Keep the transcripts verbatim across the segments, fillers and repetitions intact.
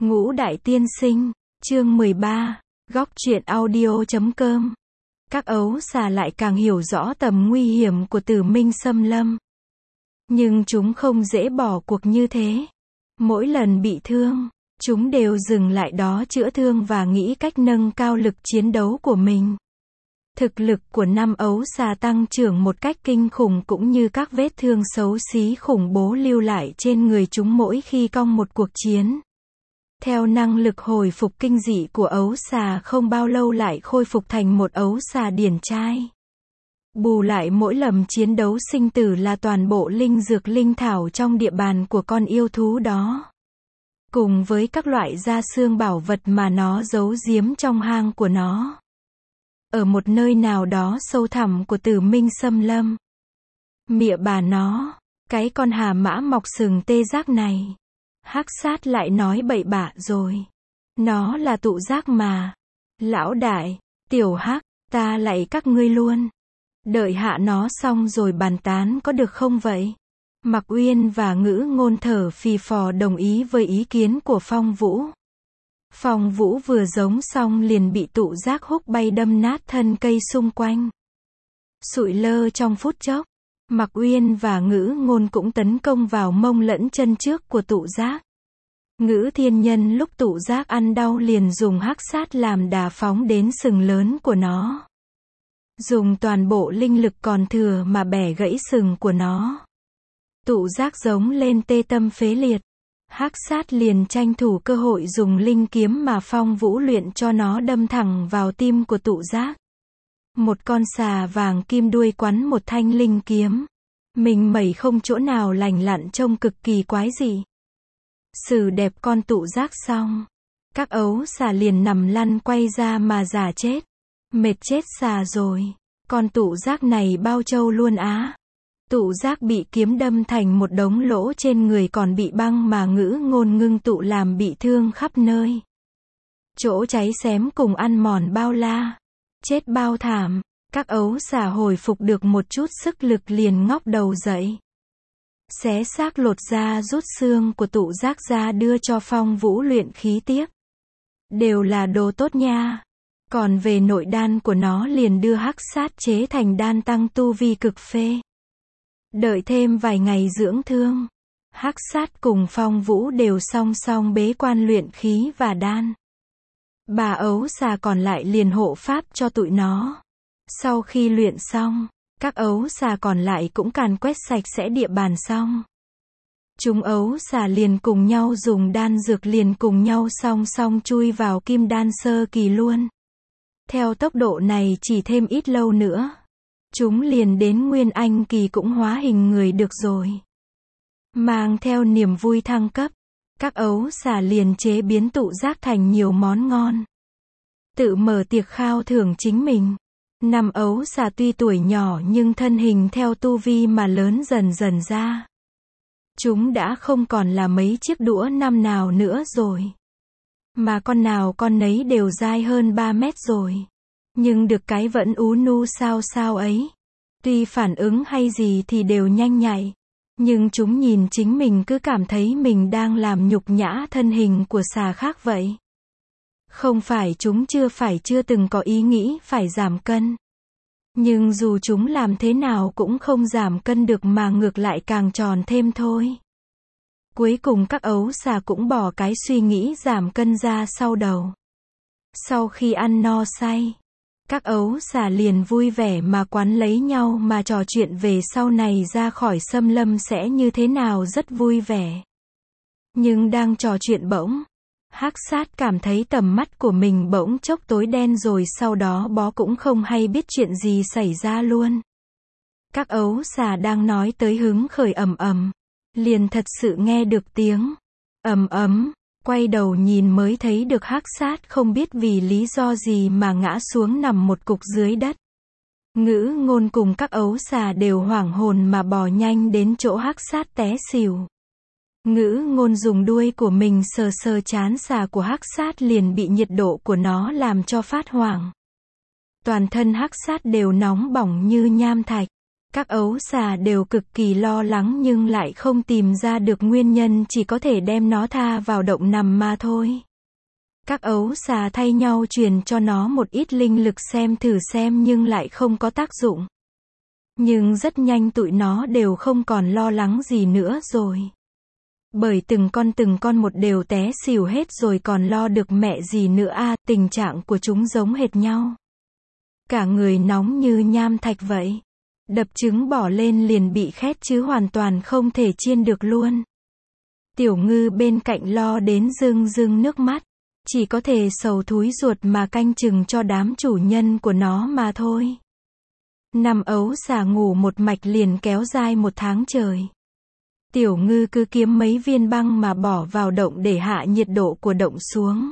Ngũ Đại Tiên Sinh, chương mười ba, góc truyện audio chấm com. Các ấu xà lại càng hiểu rõ tầm nguy hiểm của Tử Minh xâm lâm. Nhưng chúng không dễ bỏ cuộc như thế. Mỗi lần bị thương, chúng đều dừng lại đó chữa thương và nghĩ cách nâng cao lực chiến đấu của mình. Thực lực của năm ấu xà tăng trưởng một cách kinh khủng cũng như các vết thương xấu xí khủng bố lưu lại trên người chúng mỗi khi cong một cuộc chiến. Theo năng lực hồi phục kinh dị của ấu xà không bao lâu lại khôi phục thành một ấu xà điển trai. Bù lại mỗi lần chiến đấu sinh tử là toàn bộ linh dược linh thảo trong địa bàn của con yêu thú đó. Cùng với các loại da xương bảo vật mà nó giấu giếm trong hang của nó. Ở một nơi nào đó sâu thẳm của Tử Minh xâm lâm. Mịa bà nó, cái con hà mã mọc sừng tê giác này. Hắc sát lại nói bậy bạ rồi. Nó là tụ giác mà. Lão đại, tiểu hắc, ta lạy các ngươi luôn. Đợi hạ nó xong rồi bàn tán có được không vậy? Mặc Uyên và Ngữ Ngôn thở phì phò đồng ý với ý kiến của Phong Vũ. Phong Vũ vừa giống xong liền bị tụ giác húc bay đâm nát thân cây xung quanh. Sụi lơ trong phút chốc. Mặc Uyên và Ngữ Ngôn cũng tấn công vào mông lẫn chân trước của tụ giác. Ngữ Thiên Nhân lúc tụ giác ăn đau liền dùng hắc sát làm đà phóng đến sừng lớn của nó. Dùng toàn bộ linh lực còn thừa mà bẻ gãy sừng của nó. Tụ giác giống lên tê tâm phế liệt. Hắc sát liền tranh thủ cơ hội dùng linh kiếm mà Phong Vũ luyện cho nó đâm thẳng vào tim của tụ giác. Một con xà vàng kim đuôi quắn một thanh linh kiếm. Mình mẩy không chỗ nào lành lặn trông cực kỳ quái dị. Xử đẹp con tụ giác xong. Các ấu xà liền nằm lăn quay ra mà giả chết. Mệt chết xà rồi. Con tụ giác này bao trâu luôn á. Tụ giác bị kiếm đâm thành một đống lỗ trên người còn bị băng mà Ngữ Ngôn ngưng tụ làm bị thương khắp nơi. Chỗ cháy xém cùng ăn mòn bao la. Chết bao thảm. Các ấu xà hồi phục được một chút sức lực liền ngóc đầu dậy. Xé xác lột da rút xương của tụ giác ra đưa cho Phong Vũ luyện khí tiếp. Đều là đồ tốt nha. Còn về nội đan của nó liền đưa hắc sát chế thành đan tăng tu vi cực phê. Đợi thêm vài ngày dưỡng thương. Hắc sát cùng Phong Vũ đều song song bế quan luyện khí và đan. Bà ấu xà còn lại liền hộ pháp cho tụi nó. Sau khi luyện xong, các ấu xà còn lại cũng càn quét sạch sẽ địa bàn xong. Chúng ấu xà liền cùng nhau dùng đan dược liền cùng nhau song song chui vào kim đan sơ kỳ luôn. Theo tốc độ này chỉ thêm ít lâu nữa. Chúng liền đến nguyên anh kỳ cũng hóa hình người được rồi. Mang theo niềm vui thăng cấp. Các ấu xà liền chế biến tụ giác thành nhiều món ngon. Tự mở tiệc khao thưởng chính mình. Năm ấu xà tuy tuổi nhỏ nhưng thân hình theo tu vi mà lớn dần dần ra. Chúng đã không còn là mấy chiếc đũa năm nào nữa rồi. Mà con nào con nấy đều dai hơn ba mét rồi. Nhưng được cái vẫn ú nu sao sao ấy. Tuy phản ứng hay gì thì đều nhanh nhạy. Nhưng chúng nhìn chính mình cứ cảm thấy mình đang làm nhục nhã thân hình của xà khác vậy. Không phải chúng chưa phải chưa từng có ý nghĩ phải giảm cân. Nhưng dù chúng làm thế nào cũng không giảm cân được mà ngược lại càng tròn thêm thôi. Cuối cùng các ấu xà cũng bỏ cái suy nghĩ giảm cân ra sau đầu. Sau khi ăn no say, các ấu xà liền vui vẻ mà quắn lấy nhau mà trò chuyện về sau này ra khỏi xâm lâm sẽ như thế nào rất vui vẻ. Nhưng đang trò chuyện bỗng, hắc sát cảm thấy tầm mắt của mình bỗng chốc tối đen rồi sau đó bó cũng không hay biết chuyện gì xảy ra luôn. Các ấu xà đang nói tới hứng khởi ầm ầm, liền thật sự nghe được tiếng ầm ầm, quay đầu nhìn mới thấy được hắc sát không biết vì lý do gì mà ngã xuống nằm một cục dưới đất. Ngữ Ngôn cùng các ấu xà đều hoảng hồn mà bò nhanh đến chỗ hắc sát té xỉu. Ngữ Ngôn dùng đuôi của mình sờ sờ trán xà của hắc sát liền bị nhiệt độ của nó làm cho phát hoảng. Toàn thân hắc sát đều nóng bỏng như nham thạch. Các ấu xà đều cực kỳ lo lắng nhưng lại không tìm ra được nguyên nhân, chỉ có thể đem nó tha vào động nằm mà thôi. Các ấu xà thay nhau truyền cho nó một ít linh lực xem thử xem nhưng lại không có tác dụng. Nhưng rất nhanh tụi nó đều không còn lo lắng gì nữa rồi. Bởi từng con từng con một đều té xỉu hết rồi còn lo được mẹ gì nữa a, tình trạng của chúng giống hệt nhau. Cả người nóng như nham thạch vậy. Đập trứng bỏ lên liền bị khét chứ hoàn toàn không thể chiên được luôn. Tiểu Ngư bên cạnh lo đến rưng rưng nước mắt. Chỉ có thể sầu thúi ruột mà canh chừng cho đám chủ nhân của nó mà thôi. Năm ấu xà ngủ một mạch liền kéo dài một tháng trời. Tiểu Ngư cứ kiếm mấy viên băng mà bỏ vào động để hạ nhiệt độ của động xuống.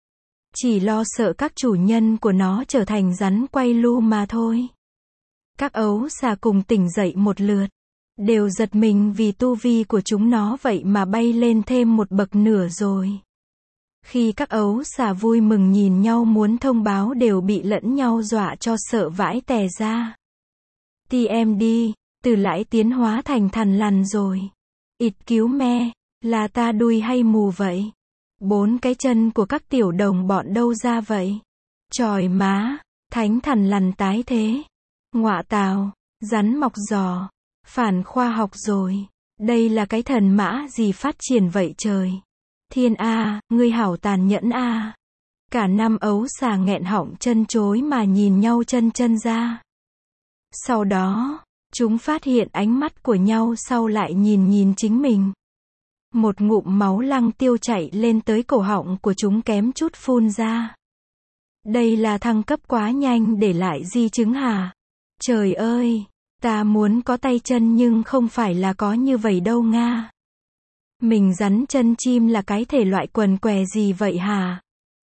Chỉ lo sợ các chủ nhân của nó trở thành rắn quay lu mà thôi. Các ấu xà cùng tỉnh dậy một lượt. Đều giật mình vì tu vi của chúng nó vậy mà bay lên thêm một bậc nửa rồi. Khi các ấu xà vui mừng nhìn nhau muốn thông báo đều bị lẫn nhau dọa cho sợ vãi tè ra. Ti em đi, từ lãi tiến hóa thành thằn lằn rồi. Ịt cứu me, là ta đuôi hay mù vậy? Bốn cái chân của các tiểu đồng bọn đâu ra vậy? Chòi má, thánh thằn lằn tái thế. Ngọa tào, rắn mọc giò, phản khoa học rồi. Đây là cái thần mã gì phát triển vậy trời? Thiên a, ngươi hảo tàn nhẫn a. Cả năm ấu xà nghẹn họng chân chối mà nhìn nhau chân chân ra. Sau đó, chúng phát hiện ánh mắt của nhau sau lại nhìn nhìn chính mình. Một ngụm máu lăng tiêu chảy lên tới cổ họng của chúng kém chút phun ra. Đây là thăng cấp quá nhanh để lại di chứng hả? Trời ơi, ta muốn có tay chân nhưng không phải là có như vậy đâu nga. Mình rắn chân chim là cái thể loại quần què gì vậy hả?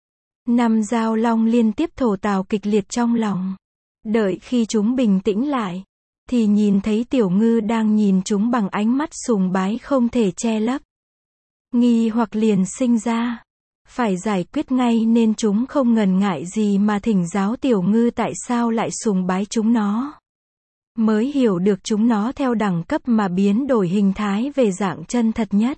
Năm dao long liên tiếp thổ tào kịch liệt trong lòng. Đợi khi chúng bình tĩnh lại, thì nhìn thấy Tiểu Ngư đang nhìn chúng bằng ánh mắt sùng bái không thể che lấp. Nghi hoặc liền sinh ra. Phải giải quyết ngay nên chúng không ngần ngại gì mà thỉnh giáo Tiểu Ngư tại sao lại sùng bái chúng nó. Mới hiểu được chúng nó theo đẳng cấp mà biến đổi hình thái về dạng chân thật nhất.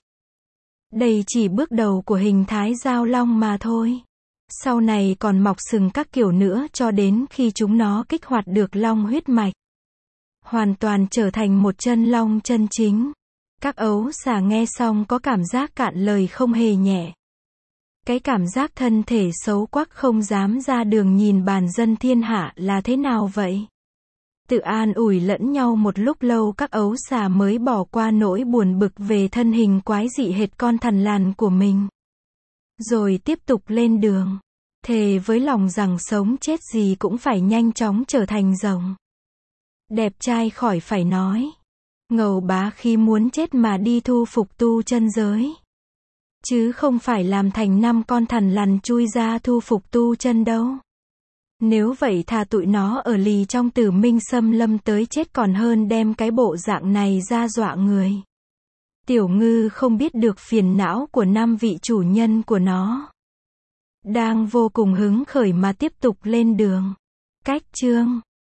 Đây chỉ bước đầu của hình thái dao long mà thôi. Sau này còn mọc sừng các kiểu nữa cho đến khi chúng nó kích hoạt được long huyết mạch. Hoàn toàn trở thành một chân long chân chính. Các ấu xà nghe xong có cảm giác cạn lời không hề nhẹ. Cái cảm giác thân thể xấu quắc không dám ra đường nhìn bàn dân thiên hạ là thế nào vậy? Tự an ủi lẫn nhau một lúc lâu các ấu xà mới bỏ qua nỗi buồn bực về thân hình quái dị hệt con thằn lằn của mình. Rồi tiếp tục lên đường. Thề với lòng rằng sống chết gì cũng phải nhanh chóng trở thành rồng. Đẹp trai khỏi phải nói. Ngầu bá khi muốn chết mà đi thu phục tu chân giới. Chứ không phải làm thành năm con thằn lằn chui ra thu phục tu chân đâu. Nếu vậy thà tụi nó ở lì trong Tử Minh Xâm Lâm tới chết còn hơn đem cái bộ dạng này ra dọa người. Tiểu Ngư không biết được phiền não của năm vị chủ nhân của nó. Đang vô cùng hứng khởi mà tiếp tục lên đường. Cách chương